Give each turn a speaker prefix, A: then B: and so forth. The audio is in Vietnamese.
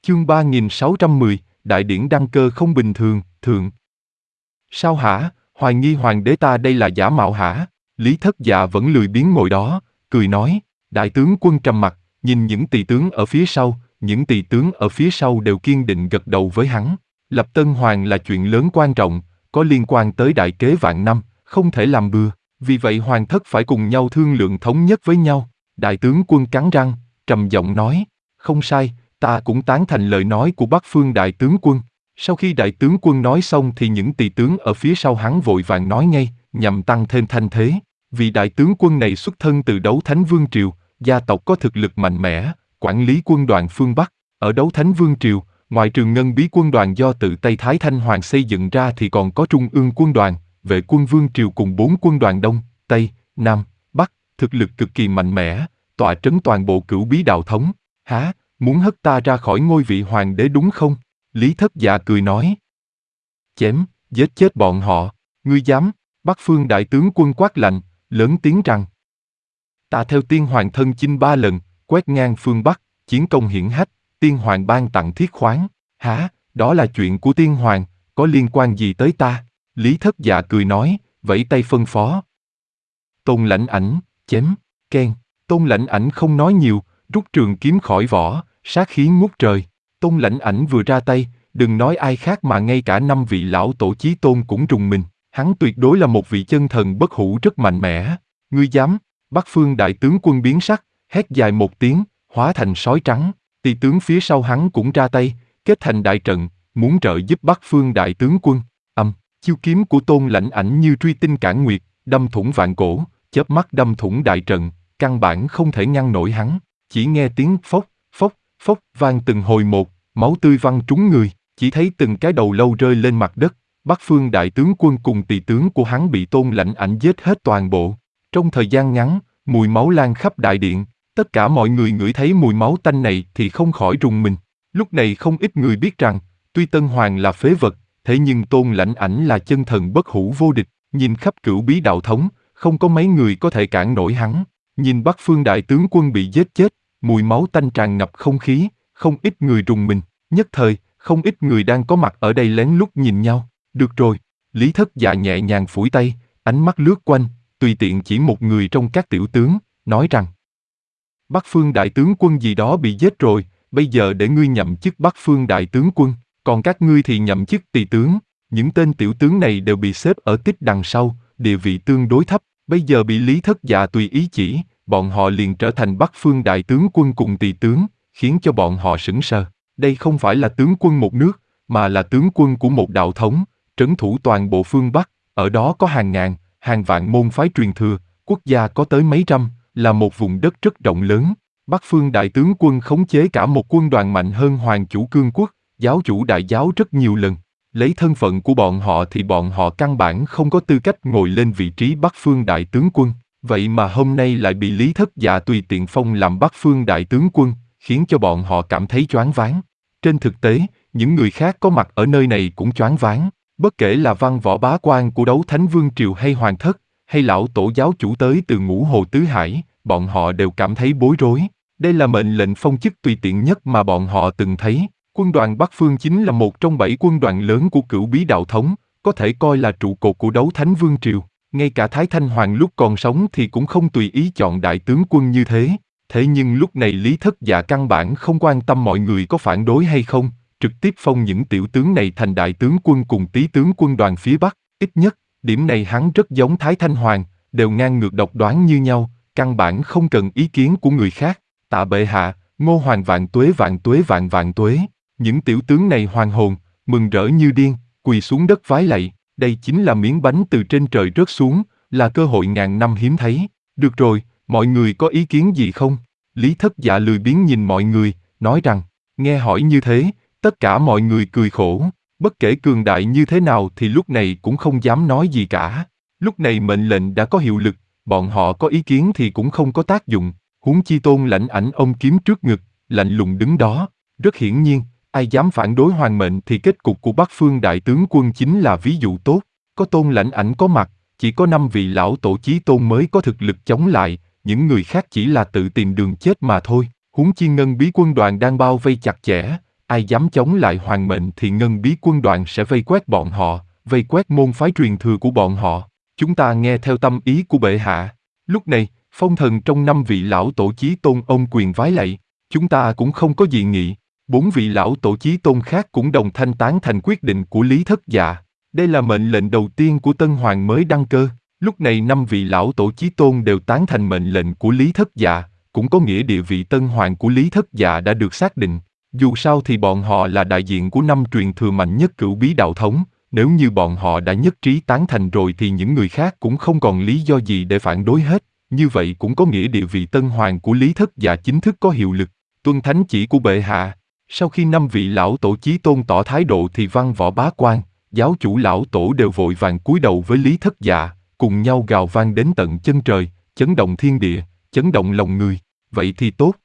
A: Chương 3610, Đại điển đăng cơ không bình thường, thượng. Sao hả, hoài nghi hoàng đế ta đây là giả mạo hả? Lý Thất Dạ vẫn lười biếng ngồi đó, cười nói. Đại tướng quân trầm mặt, nhìn những tỳ tướng ở phía sau, những tỳ tướng ở phía sau đều kiên định gật đầu với hắn. Lập Tân Hoàng là chuyện lớn quan trọng, có liên quan tới đại kế vạn năm, không thể làm bừa. Vì vậy hoàng thất phải cùng nhau thương lượng thống nhất với nhau. Đại tướng quân cắn răng, trầm giọng nói. Không sai, ta cũng tán thành lời nói của Bắc Phương đại tướng quân. Sau khi đại tướng quân nói xong thì những tỳ tướng ở phía sau hắn vội vàng nói ngay, nhằm tăng thêm thanh thế. Vì đại tướng quân này xuất thân từ Đấu Thánh Vương Triều, gia tộc có thực lực mạnh mẽ, quản lý quân đoàn phương Bắc. Ở Đấu Thánh Vương Triều, ngoài Trường Ngân Bí quân đoàn do tự Tây Thái Thanh Hoàng xây dựng ra thì còn có Trung ương quân đoàn, Vệ quân Vương Triều cùng 4 quân đoàn Đông, Tây, Nam, Bắc, thực lực cực kỳ mạnh mẽ, tọa trấn toàn bộ Cửu Bí đạo thống. Hả, muốn hất ta ra khỏi ngôi vị hoàng đế đúng không? Lý Thất Dạ cười nói. Chém, giết chết bọn họ, ngươi dám? Bắc Phương đại tướng quân quát lạnh, lớn tiếng rằng. Ta theo tiên hoàng thân chinh 3 lần, quét ngang phương Bắc, chiến công hiển hách, tiên hoàng ban tặng thiết khoáng. Hả, đó là chuyện của tiên hoàng, có liên quan gì tới ta? Lý Thất Dạ cười nói, vẫy tay phân phó. Tôn Lãnh Ảnh, chém, keng. Tôn Lãnh Ảnh không nói nhiều, rút trường kiếm khỏi vỏ, sát khí ngút trời. Tôn Lãnh Ảnh vừa ra tay, đừng nói ai khác mà ngay cả 5 vị lão tổ chí tôn cũng rùng mình. Hắn tuyệt đối là một vị chân thần bất hủ rất mạnh mẽ. Ngươi dám? Bắc Phương đại tướng quân biến sắc, hét dài một tiếng, hóa thành sói trắng. Tỳ tướng phía sau hắn cũng ra tay, kết thành đại trận, muốn trợ giúp Bắc Phương đại tướng quân. Chiêu kiếm của Tôn Lãnh Ảnh như truy tinh cản nguyệt, đâm thủng vạn cổ, chớp mắt đâm thủng đại trận, căn bản không thể ngăn nổi hắn. Chỉ nghe tiếng phốc, phốc, phốc vang từng hồi một, máu tươi văng trúng người, chỉ thấy từng cái đầu lâu rơi lên mặt đất. Bắc Phương đại tướng quân cùng tỳ tướng của hắn bị Tôn Lãnh Ảnh giết hết toàn bộ. Trong thời gian ngắn, mùi máu lan khắp đại điện, tất cả mọi người ngửi thấy mùi máu tanh này thì không khỏi rùng mình. Lúc này không ít người biết rằng, tuy Tân Hoàng là phế vật, thế nhưng Tôn Lãnh Ảnh là chân thần bất hủ vô địch, nhìn khắp Cửu Bí đạo thống, không có mấy người có thể cản nổi hắn. Nhìn Bắc Phương đại tướng quân bị giết chết, mùi máu tanh tràn ngập không khí, không ít người rùng mình, nhất thời, không ít người đang có mặt ở đây lén lút nhìn nhau. Được rồi, Lý Thất Dạ nhẹ nhàng phủi tay, ánh mắt lướt quanh, tùy tiện chỉ một người trong các tiểu tướng, nói rằng Bắc Phương đại tướng quân gì đó bị giết rồi, bây giờ để ngươi nhậm chức Bắc Phương đại tướng quân, còn các ngươi thì nhậm chức tỳ tướng. Những tên tiểu tướng này đều bị xếp ở tích đằng sau, địa vị tương đối thấp, bây giờ bị Lý Thất Dạ tùy ý chỉ, bọn họ liền trở thành Bắc Phương đại tướng quân cùng tỳ tướng, khiến cho bọn họ sững sờ. Đây không phải là tướng quân một nước, mà là tướng quân của một đạo thống, trấn thủ toàn bộ phương Bắc, ở đó có hàng ngàn, hàng vạn môn phái truyền thừa, quốc gia có tới mấy trăm, là một vùng đất rất rộng lớn. Bắc Phương đại tướng quân khống chế cả một quân đoàn mạnh hơn Hoàng chủ Cương quốc, giáo chủ đại giáo rất nhiều lần. Lấy thân phận của bọn họ thì bọn họ căn bản không có tư cách ngồi lên vị trí Bắc Phương đại tướng quân. Vậy mà hôm nay lại bị Lý Thất Dạ tùy tiện phong làm Bắc Phương đại tướng quân, khiến cho bọn họ cảm thấy choáng váng. Trên thực tế, những người khác có mặt ở nơi này cũng choáng váng. Bất kể là văn võ bá quan của Đấu Thánh Vương Triều hay Hoàng thất, hay lão tổ giáo chủ tới từ Ngũ Hồ Tứ Hải, bọn họ đều cảm thấy bối rối. Đây là mệnh lệnh phong chức tùy tiện nhất mà bọn họ từng thấy. Quân đoàn Bắc Phương chính là một trong 7 quân đoàn lớn của Cửu Bí đạo thống, có thể coi là trụ cột của Đấu Thánh Vương Triều. Ngay cả Thái Thanh Hoàng lúc còn sống thì cũng không tùy ý chọn đại tướng quân như thế. Thế nhưng lúc này Lý Thất Dạ căn bản không quan tâm mọi người có phản đối hay không, trực tiếp phong những tiểu tướng này thành đại tướng quân cùng tý tướng quân đoàn phía Bắc. Ít nhất, điểm này hắn rất giống Thái Thanh Hoàng, đều ngang ngược độc đoán như nhau, căn bản không cần ý kiến của người khác. Tạ bệ hạ, Ngô Hoàng vạn tuế vạn tuế vạn vạn tuế. Những tiểu tướng này hoàn hồn, mừng rỡ như điên, quỳ xuống đất vái lạy. Đây chính là miếng bánh từ trên trời rớt xuống, là cơ hội ngàn năm hiếm thấy. Được rồi, mọi người có ý kiến gì không? Lý Thất Dạ lười biếng nhìn mọi người, nói rằng, nghe hỏi như thế, tất cả mọi người cười khổ. Bất kể cường đại như thế nào thì lúc này cũng không dám nói gì cả. Lúc này mệnh lệnh đã có hiệu lực, bọn họ có ý kiến thì cũng không có tác dụng. Huống chi Tôn Lãnh Ảnh ôm kiếm trước ngực, lạnh lùng đứng đó. Rất hiển nhiên, ai dám phản đối hoàng mệnh thì kết cục của Bắc Phương đại tướng quân chính là ví dụ tốt. Có Tôn Lãnh Ảnh có mặt, chỉ có 5 vị lão tổ chí tôn mới có thực lực chống lại, những người khác chỉ là tự tìm đường chết mà thôi. Huống chi Ngân Bí quân đoàn đang bao vây chặt chẽ, ai dám chống lại hoàng mệnh thì ngân bí quân đoàn sẽ vây quét bọn họ, vây quét môn phái truyền thừa của bọn họ. Chúng ta nghe theo tâm ý của bệ hạ. Lúc này, phong thần trong 5 vị lão tổ chí tôn ôm quyền vái lạy. Chúng ta cũng không có dị nghị. 4 vị lão tổ chí tôn khác cũng đồng thanh tán thành quyết định của Lý Thất Dạ. Đây là mệnh lệnh đầu tiên của tân hoàng mới đăng cơ. Lúc này 5 vị lão tổ chí tôn đều tán thành mệnh lệnh của Lý Thất Dạ, cũng có nghĩa địa vị tân hoàng của Lý Thất Dạ đã được xác định. Dù sao thì bọn họ là đại diện của 5 truyền thừa mạnh nhất Cửu Bí đạo thống, nếu như bọn họ đã nhất trí tán thành rồi thì những người khác cũng không còn lý do gì để phản đối hết. Như vậy cũng có nghĩa địa vị tân hoàng của Lý Thất Dạ chính thức có hiệu lực, tuân thánh chỉ của bệ hạ. Sau khi 5 vị lão tổ chí tôn tỏ thái độ thì Văn Võ Bá Quan, giáo chủ lão tổ đều vội vàng cúi đầu với Lý Thất Dạ, cùng nhau gào vang đến tận chân trời, chấn động thiên địa, chấn động lòng người. Vậy thì tốt,